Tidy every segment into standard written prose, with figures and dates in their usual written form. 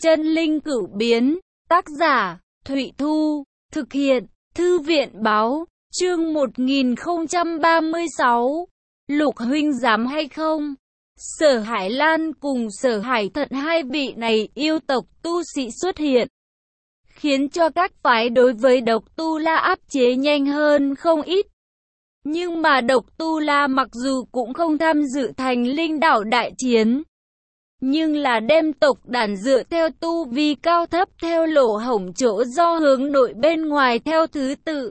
Chân linh cửu biến, tác giả, Thụy Thu, thực hiện, Thư viện báo, chương 1036. Lục huynh dám hay không? Sở Hải Lan cùng Sở Hải Thận, hai vị này yêu tộc tu sĩ xuất hiện, khiến cho các phái đối với Độc Tu La áp chế nhanh hơn không ít. Nhưng mà Độc Tu La mặc dù cũng không tham dự thành linh đảo đại chiến, nhưng là đem tộc đàn dựa theo tu vi cao thấp theo lỗ hổng chỗ do hướng nội bên ngoài theo thứ tự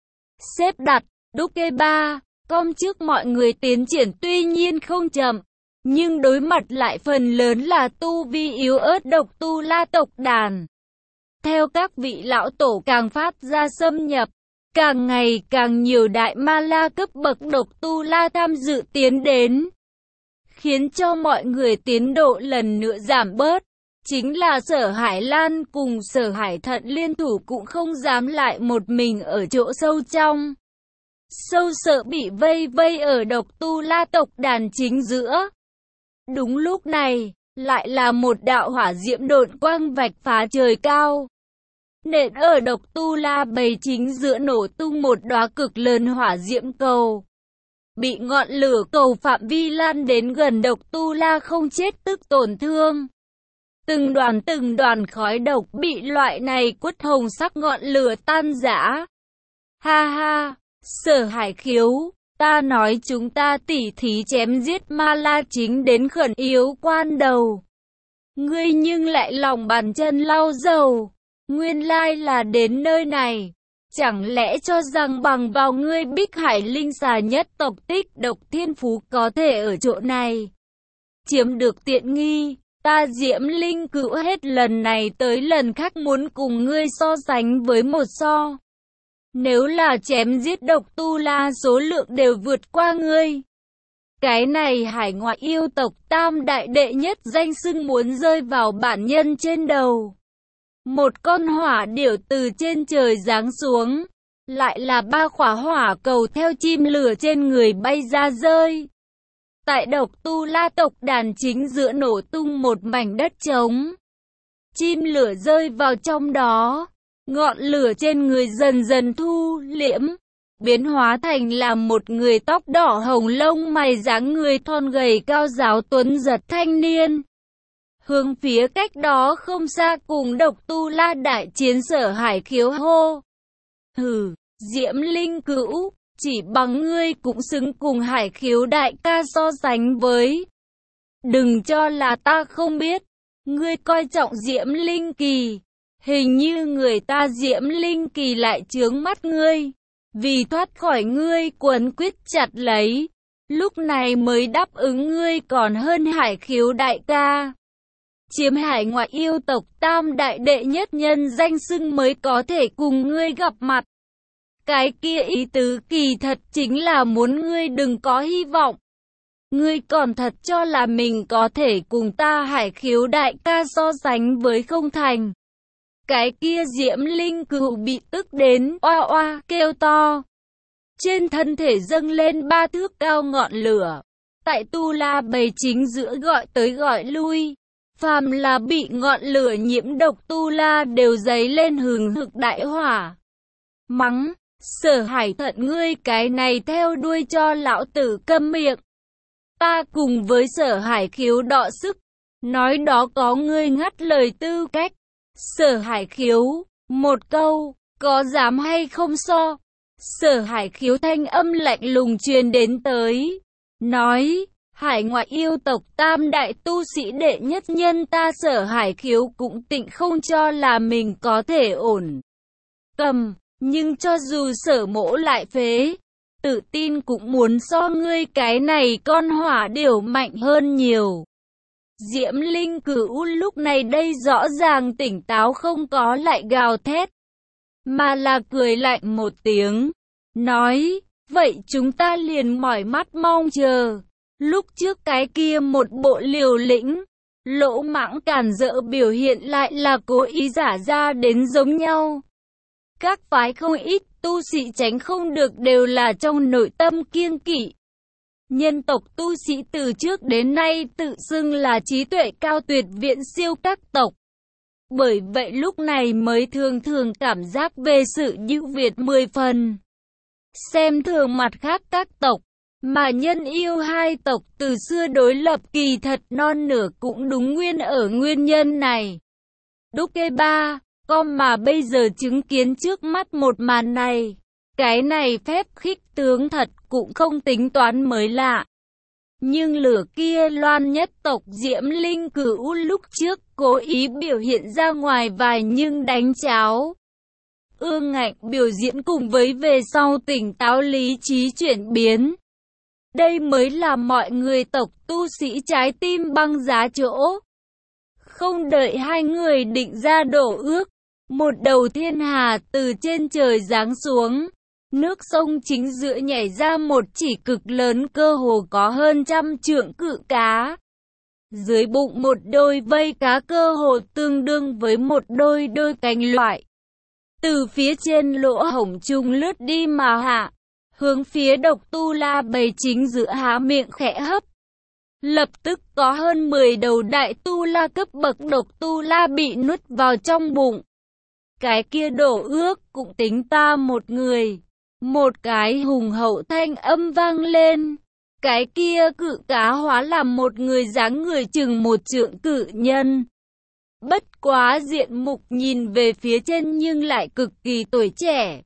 xếp đặt. Đúc kê ba com trước mọi người tiến triển tuy nhiên không chậm, nhưng đối mặt lại phần lớn là tu vi yếu ớt Độc Tu La tộc đàn. Theo các vị lão tổ càng phát ra xâm nhập, càng ngày càng nhiều đại ma la cấp bậc Độc Tu La tham dự tiến đến, khiến cho mọi người tiến độ lần nữa giảm bớt. Chính là Sở Hải Lan cùng Sở Hải Thận liên thủ cũng không dám lại một mình ở chỗ sâu trong. Sâu sợ bị vây ở Độc Tu La tộc đàn chính giữa. Đúng lúc này, lại là một đạo hỏa diễm độn quang vạch phá trời cao, nện ở Độc Tu La bầy chính giữa, nổ tung một đóa cực lớn hỏa diễm cầu. Bị ngọn lửa cầu phạm vi lan đến gần Độc Tu La không chết tức tổn thương. Từng đoàn khói độc bị loại này quất hồng sắc ngọn lửa tan rã. Ha ha, Sở Hải Khiếu, ta nói chúng ta tỉ thí chém giết ma la chính đến khẩn yếu quan đầu, ngươi nhưng lại lòng bàn chân lau dầu, nguyên lai là đến nơi này. Chẳng lẽ cho rằng bằng vào ngươi Bích Hải linh xà nhất tộc tích độc thiên phú có thể ở chỗ này chiếm được tiện nghi? Ta Diễm Linh Cữu hết lần này tới lần khác muốn cùng ngươi so sánh với một so. Nếu là chém giết Độc Tu La số lượng đều vượt qua ngươi. Cái này hải ngoại yêu tộc tam đại đệ nhất danh xưng muốn rơi vào bản nhân trên đầu. Một con hỏa điểu từ trên trời giáng xuống, lại là ba khỏa hỏa cầu theo chim lửa trên người bay ra rơi. Tại Độc Tu La tộc đàn chính giữa nổ tung một mảnh đất trống. Chim lửa rơi vào trong đó, ngọn lửa trên người dần dần thu liễm, biến hóa thành là một người tóc đỏ hồng lông mày dáng người thon gầy cao giáo tuấn giật thanh niên. Hướng phía cách đó không xa cùng Độc Tu La đại chiến Sở Hải Khiếu hô: hừ, Diễm Linh Cữu, chỉ bằng ngươi cũng xứng cùng Hải Khiếu đại ca so sánh với. Đừng cho là ta không biết, ngươi coi trọng Diễm Linh Kỳ, hình như người ta Diễm Linh Kỳ lại chướng mắt ngươi, vì thoát khỏi ngươi quấn quýt chặt lấy, lúc này mới đáp ứng ngươi còn hơn Hải Khiếu đại ca. Chiếm hải ngoại yêu tộc tam đại đệ nhất nhân danh xưng mới có thể cùng ngươi gặp mặt. Cái kia ý tứ kỳ thật chính là muốn ngươi đừng có hy vọng. Ngươi còn thật cho là mình có thể cùng ta Hải Khiếu đại ca so sánh với không thành. Cái kia Diễm Linh Cữu bị tức đến oa oa kêu to. Trên thân thể dâng lên 3 thước cao ngọn lửa. Tại Tu La bầy chính giữa gọi tới gọi lui. Phàm là bị ngọn lửa nhiễm Độc Tu La đều dấy lên hừng hực đại hỏa. Mắng, Sở Hải Thận ngươi cái này theo đuôi cho lão tử câm miệng. Ta cùng với Sở Hải Khiếu đọ sức, nói đó có ngươi ngắt lời tư cách. Sở Hải Khiếu, một câu, có dám hay không so? Sở Hải Khiếu thanh âm lạnh lùng truyền đến tới, nói: hải ngoại yêu tộc tam đại tu sĩ đệ nhất nhân ta Sở Hải Khiếu cũng tịnh không cho là mình có thể ổn cầm, nhưng cho dù Sở mỗ lại phế, tự tin cũng muốn so ngươi cái này con hỏa điểu mạnh hơn nhiều. Diễm Linh Cữu lúc này đây rõ ràng tỉnh táo, không có lại gào thét, mà là cười lạnh một tiếng, nói: vậy chúng ta liền mỏi mắt mong chờ. Lúc trước cái kia một bộ liều lĩnh, lỗ mãng càn rỡ biểu hiện lại là cố ý giả ra đến giống nhau. Các phái không ít tu sĩ tránh không được đều là trong nội tâm kiêng kỵ. Nhân tộc tu sĩ từ trước đến nay tự xưng là trí tuệ cao tuyệt viễn siêu các tộc. Bởi vậy lúc này mới thường thường cảm giác về sự ưu việt 10 phần. Xem thường mặt khác các tộc, mà nhân yêu hai tộc từ xưa đối lập kỳ thật non nửa cũng đúng nguyên ở nguyên nhân này. Đúc kê ba, con mà bây giờ chứng kiến trước mắt một màn này. Cái này phép khích tướng thật cũng không tính toán mới lạ. Nhưng lửa kia loan nhất tộc Diễm Linh Cửu lúc trước cố ý biểu hiện ra ngoài vài nhưng đánh cháo. Ương ngạnh biểu diễn cùng với về sau tỉnh táo lý trí chuyển biến. Đây mới là mọi người tộc tu sĩ trái tim băng giá chỗ. Không đợi hai người định ra đổ ước, một đầu thiên hà từ trên trời giáng xuống. Nước sông chính giữa nhảy ra một chỉ cực lớn cơ hồ có hơn 100 trượng cự cá. Dưới bụng một đôi vây cá cơ hồ tương đương với một đôi cánh loại. Từ phía trên lỗ hổng trung lướt đi mà hạ, hướng phía Độc Tu La bầy chính giữa há miệng khẽ hấp. Lập tức có hơn 10 đầu đại Tu La cấp bậc Độc Tu La bị nuốt vào trong bụng. Cái kia đổ ước cũng tính ta một người. Một cái hùng hậu thanh âm vang lên. Cái kia cự cá hóa làm một người dáng người chừng 1 trượng cự nhân. Bất quá diện mục nhìn về phía trên nhưng lại cực kỳ tuổi trẻ.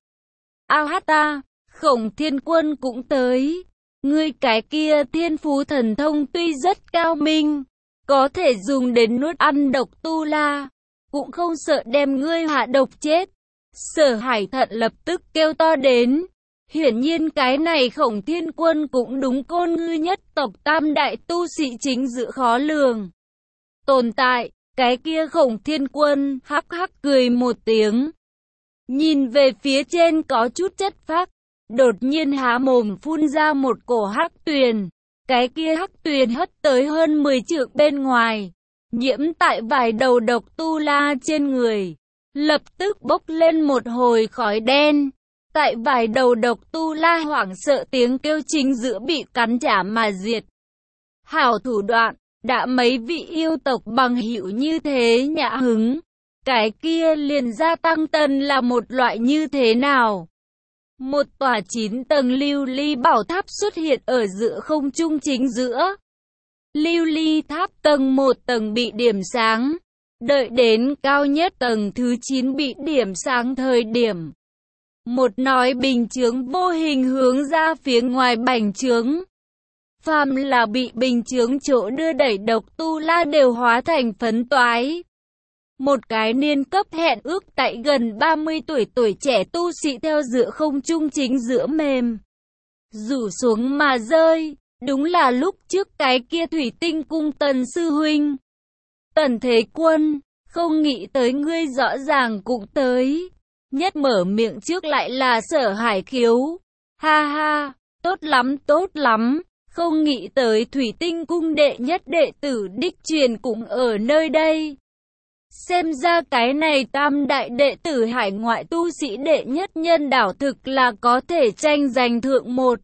Ta, Khổng Thiên Quân cũng tới. Ngươi cái kia thiên phú thần thông tuy rất cao minh, có thể dùng đến nuốt ăn Độc Tu La, cũng không sợ đem ngươi hạ độc chết. Sở Hải Thận lập tức kêu to đến. Hiển nhiên cái này Khổng Thiên Quân cũng đúng côn ngư nhất tộc tam đại tu sĩ chính giữa khó lường tồn tại. Cái kia Khổng Thiên Quân hắc hắc cười một tiếng, nhìn về phía trên có chút chất phác, đột nhiên há mồm phun ra một cổ hắc tuyền. Cái kia hắc tuyền hất tới hơn 10 trượng bên ngoài, nhiễm tại vài đầu Độc Tu La trên người, lập tức bốc lên một hồi khói đen. Tại vài đầu Độc Tu La hoảng sợ tiếng kêu chính giữa bị cắn trả mà diệt. Hảo thủ đoạn, đã mấy vị yêu tộc bằng hữu như thế nhã hứng. Cái kia liền gia tăng tần là một loại như thế nào? Một tòa 9 tầng lưu ly bảo tháp xuất hiện ở giữa không trung chính giữa. Lưu ly tháp tầng 1 tầng bị điểm sáng. Đợi đến cao nhất tầng thứ 9 bị điểm sáng thời điểm. Một nói bình chướng vô hình hướng ra phía ngoài bành chướng. Phàm là bị bình chướng chỗ đưa đẩy Độc Tu La đều hóa thành phấn toái. Một cái niên cấp hẹn ước tại gần 30 tuổi trẻ tu sĩ theo giữa không trung chính giữa mềm. Rủ xuống mà rơi, đúng là lúc trước cái kia thủy tinh cung Tần sư huynh. Tần Thế Quân, không nghĩ tới ngươi rõ ràng cũng tới. Nhất mở miệng trước lại là Sở Hải Khiếu. Ha ha, tốt lắm, không nghĩ tới thủy tinh cung đệ nhất đệ tử đích truyền cũng ở nơi đây. Xem ra cái này tam đại đệ tử hải ngoại tu sĩ đệ nhất nhân đảo thực là có thể tranh giành thượng một.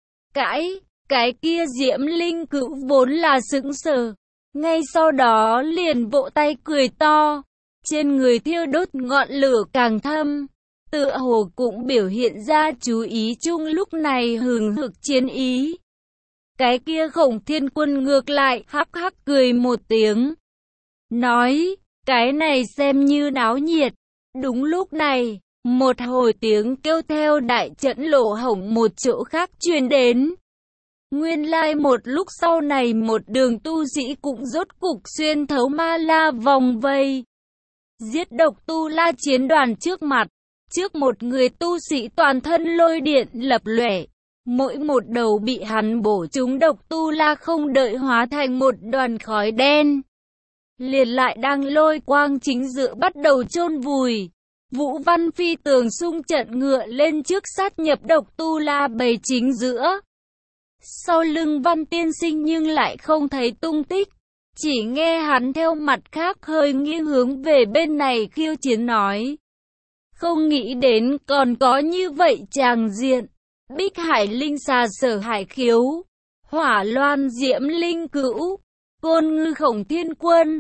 Cái kia Diễm Linh Cửu vốn là sững sờ, ngay sau đó liền vỗ tay cười to. Trên người thiêu đốt ngọn lửa càng thâm, tựa hồ cũng biểu hiện ra chú ý chung lúc này hừng hực chiến ý. Cái kia Khổng Thiên Quân ngược lại hắc hắc cười một tiếng, nói, cái này xem như náo nhiệt. Đúng lúc này, một hồi tiếng kêu theo đại trận lỗ hổng một chỗ khác truyền đến. Nguyên lai một lúc sau này một đường tu sĩ cũng rốt cục xuyên thấu ma la vòng vây. Giết Độc Tu La chiến đoàn trước mặt, trước một người tu sĩ toàn thân lôi điện lập lòe. Mỗi một đầu bị hắn bổ trúng Độc Tu La không đợi hóa thành một đoàn khói đen, liền lại đang lôi quang chính giữa bắt đầu chôn vùi. Vũ Văn Phi tường xung trận ngựa lên trước sát nhập Độc Tu La bầy chính giữa. Sau lưng Văn tiên sinh nhưng lại không thấy tung tích, chỉ nghe hắn theo mặt khác hơi nghiêng hướng về bên này khiêu chiến nói. Không nghĩ đến còn có như vậy tràng diện. Bích Hải Linh Xà Sở Hải Khiếu, Hỏa Loan Diễm Linh Cửu, Côn Ngư Khổng Thiên Quân,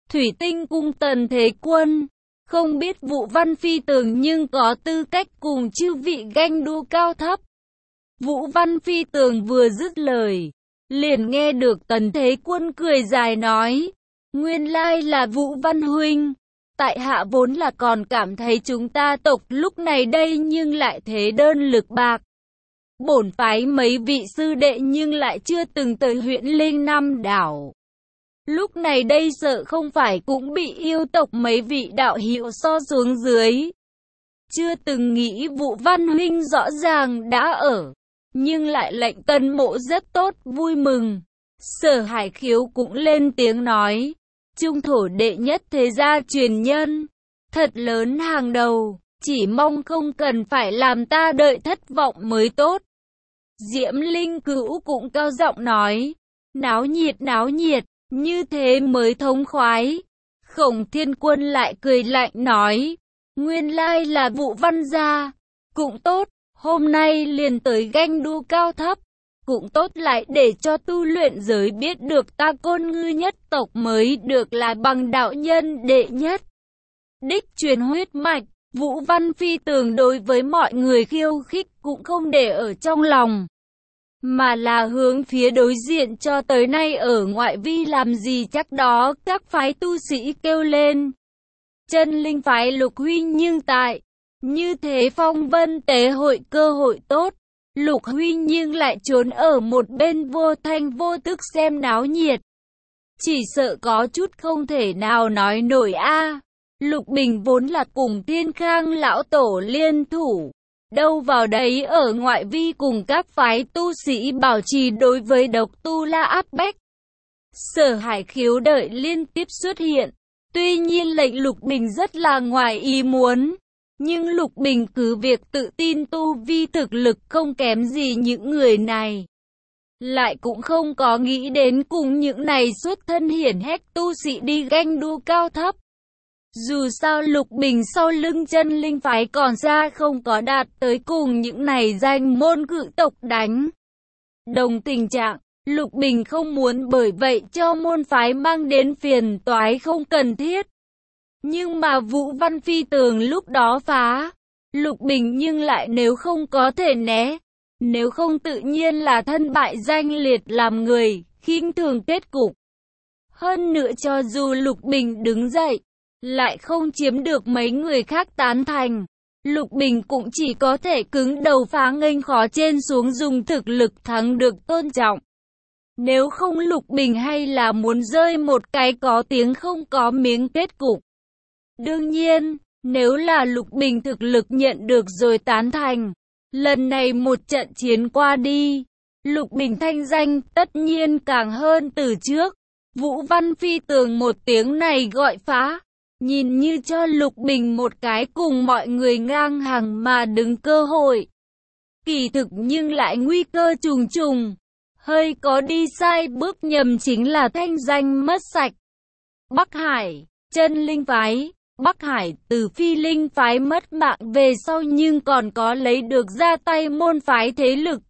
Thủy Tinh cung Tần Thế Quân. Không biết Vũ Văn Phi Tường nhưng có tư cách cùng chư vị ganh đua cao thấp. Vũ Văn Phi Tường vừa dứt lời, liền nghe được Tần Thế Quân cười dài nói, nguyên lai là Vũ Văn huynh, tại hạ vốn là còn cảm thấy chúng ta tộc lúc này đây nhưng lại thế đơn lực bạc. Bổn phái mấy vị sư đệ nhưng lại chưa từng tới huyện Linh Nam đảo. Lúc này đây sợ không phải cũng bị yêu tộc mấy vị đạo hiệu so xuống dưới. Chưa từng nghĩ Vũ Văn huynh rõ ràng đã ở, nhưng lại lệnh Tần mộ rất tốt, vui mừng. Sở Hải Khiếu cũng lên tiếng nói, trung thổ đệ nhất thế gia truyền nhân, thật lớn hàng đầu, chỉ mong không cần phải làm ta đợi thất vọng mới tốt. Diễm Linh Cữu cũng cao giọng nói, náo nhiệt, như thế mới thống khoái. Khổng Thiên Quân lại cười lạnh nói, nguyên lai là Vũ Văn gia, cũng tốt, hôm nay liền tới ganh đua cao thấp, cũng tốt lại để cho tu luyện giới biết được ta Côn Ngư nhất tộc mới được là bằng đạo nhân đệ nhất. Đích truyền huyết mạch, Vũ Văn Phi Tường đối với mọi người khiêu khích cũng không để ở trong lòng, mà là hướng phía đối diện cho tới nay ở ngoại vi làm gì chắc đó các phái tu sĩ kêu lên. Chân linh phái Lục huynh nhưng tại, như thế phong vân tế hội cơ hội tốt, Lục huynh nhưng lại trốn ở một bên vô thanh vô tức xem náo nhiệt. Chỉ sợ có chút không thể nào nói nổi a. Lục Bình vốn là cùng Thiên Khang lão tổ liên thủ, đâu vào đấy ở ngoại vi cùng các phái tu sĩ bảo trì đối với độc tu la áp bách. Sở Hải Khiếu đợi liên tiếp xuất hiện, tuy nhiên lệnh Lục Bình rất là ngoài ý muốn, nhưng Lục Bình cứ việc tự tin tu vi thực lực không kém gì những người này, lại cũng không có nghĩ đến cùng những này xuất thân hiển hách tu sĩ đi ganh đua cao thấp. Dù sao Lục Bình sau lưng chân linh phái còn xa không có đạt tới cùng những này danh môn cự tộc đánh đồng tình trạng, Lục Bình không muốn bởi vậy cho môn phái mang đến phiền toái không cần thiết. Nhưng mà Vũ Văn Phi Tường lúc đó phá, Lục Bình nhưng lại nếu không có thể né, nếu không tự nhiên là thân bại danh liệt làm người khinh thường kết cục. Hơn nữa cho dù Lục Bình đứng dậy, lại không chiếm được mấy người khác tán thành, Lục Bình cũng chỉ có thể cứng đầu phá nghênh khó trên xuống dùng thực lực thắng được tôn trọng. Nếu không Lục Bình hay là muốn rơi một cái có tiếng không có miếng kết cục. Đương nhiên, nếu là Lục Bình thực lực nhận được rồi tán thành, lần này một trận chiến qua đi, Lục Bình thanh danh tất nhiên càng hơn từ trước. Vũ Văn Phi Tường một tiếng này gọi phá, nhìn như cho Lục Bình một cái cùng mọi người ngang hàng mà đứng cơ hội. Kỳ thực nhưng lại nguy cơ trùng trùng, hơi có đi sai bước nhầm chính là thanh danh mất sạch. Bắc Hải, chân linh phái, Bắc Hải từ Phi Linh phái mất mạng về sau nhưng còn có lấy được ra tay môn phái thế lực.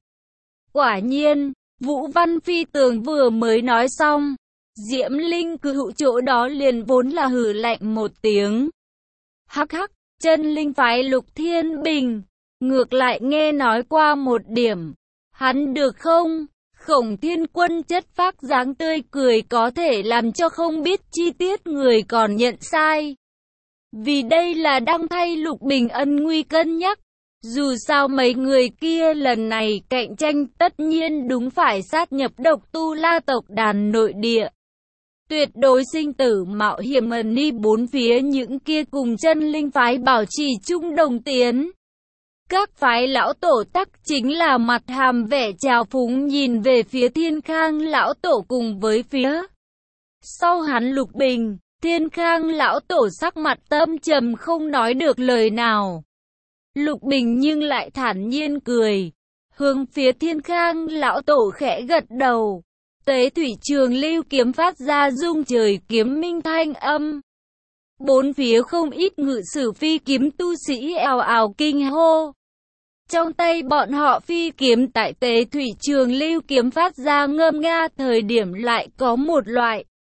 Quả nhiên, Vũ Văn Phi Tường vừa mới nói xong, Diễm Linh Cữu chỗ đó liền vốn là hừ lạnh một tiếng. Hắc hắc, chân linh phái Lục Thiên Bình, ngược lại nghe nói qua một điểm, hắn được không? Khổng Thiên Quân chất phác dáng tươi cười có thể làm cho không biết chi tiết người còn nhận sai. Vì đây là đang thay Lục Bình ân nguy cân nhắc. Dù sao mấy người kia lần này cạnh tranh tất nhiên đúng phải sát nhập độc tu la tộc đàn nội địa. Tuyệt đối sinh tử mạo hiểm ẩn ni bốn phía những kia cùng chân linh phái bảo trì chung đồng tiến. Các phái lão tổ tắc chính là mặt hàm vẻ trào phúng nhìn về phía Thiên Khang lão tổ cùng với phía sau hắn Lục Bình. Thiên Khang lão tổ sắc mặt tâm trầm không nói được lời nào. Lục Bình nhưng lại thản nhiên cười, hướng phía Thiên Khang lão tổ khẽ gật đầu. Tế thủy trường lưu kiếm phát ra rung trời kiếm minh thanh âm. Bốn phía không ít ngự sử phi kiếm tu sĩ ào ào kinh hô. Trong tay bọn họ phi kiếm tại tế thủy trường lưu kiếm phát ra ngâm nga thời điểm lại có một loại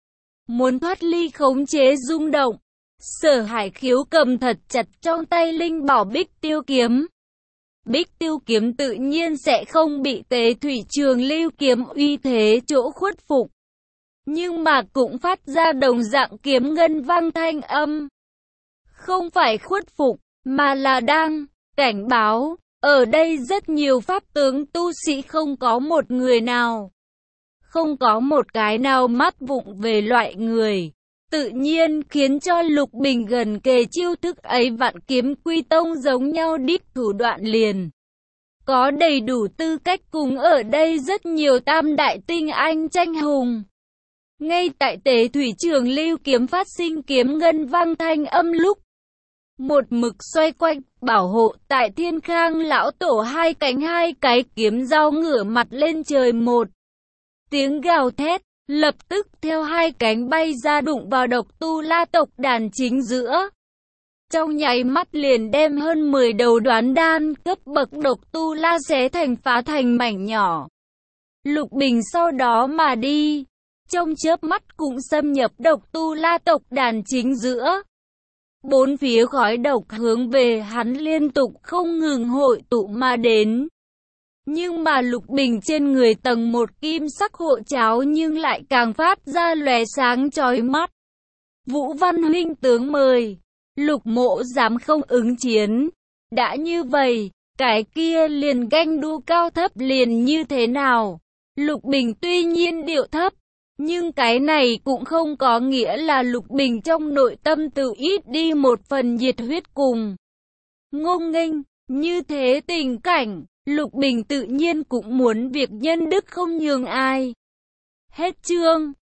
muốn thoát ly khống chế rung động. Sở Hải Khiếu cầm thật chặt trong tay linh bảo Bích Tiêu Kiếm. Bích Tiêu Kiếm tự nhiên sẽ không bị Tế Thủy Trường Lưu Kiếm uy thế chỗ khuất phục, nhưng mà cũng phát ra đồng dạng kiếm ngân vang thanh âm. Không phải khuất phục, mà là đang cảnh báo. Ở đây rất nhiều pháp tướng tu sĩ không có một người nào, không có một cái nào mắt vụng về loại người. Tự nhiên khiến cho Lục Bình gần kề chiêu thức ấy Vạn Kiếm Quy Tông giống nhau đích thủ đoạn liền. Có đầy đủ tư cách cùng ở đây rất nhiều tam đại tinh anh tranh hùng. Ngay tại Tế Thủy Trường Lưu Kiếm phát sinh kiếm ngân vang thanh âm lúc, một mực xoay quanh, bảo hộ tại Thiên Khang lão tổ hai cái kiếm dao ngửa mặt lên trời một tiếng gào thét, lập tức theo hai cánh bay ra đụng vào Độc Tu La tộc đàn chính giữa. Trong nháy mắt liền đem hơn 10 đầu đoán đan cấp bậc Độc Tu La xé thành phá thành mảnh nhỏ. Lục Bình sau đó mà đi, trong chớp mắt cũng xâm nhập Độc Tu La tộc đàn chính giữa. Bốn phía khói độc hướng về hắn liên tục không ngừng hội tụ mà đến. Nhưng mà Lục Bình trên người tầng một kim sắc hộ cháo nhưng lại càng phát ra lóe sáng chói mắt. Vũ Văn huynh tướng mời, Lục Mộ dám không ứng chiến. Đã như vậy, cái kia liền ganh đua cao thấp liền như thế nào? Lục Bình tuy nhiên điệu thấp, nhưng cái này cũng không có nghĩa là Lục Bình trong nội tâm tự ít đi một phần nhiệt huyết cùng ngông nghênh. Như thế tình cảnh, Lục Bình tự nhiên cũng muốn việc nhân đức không nhường ai. Hết chương.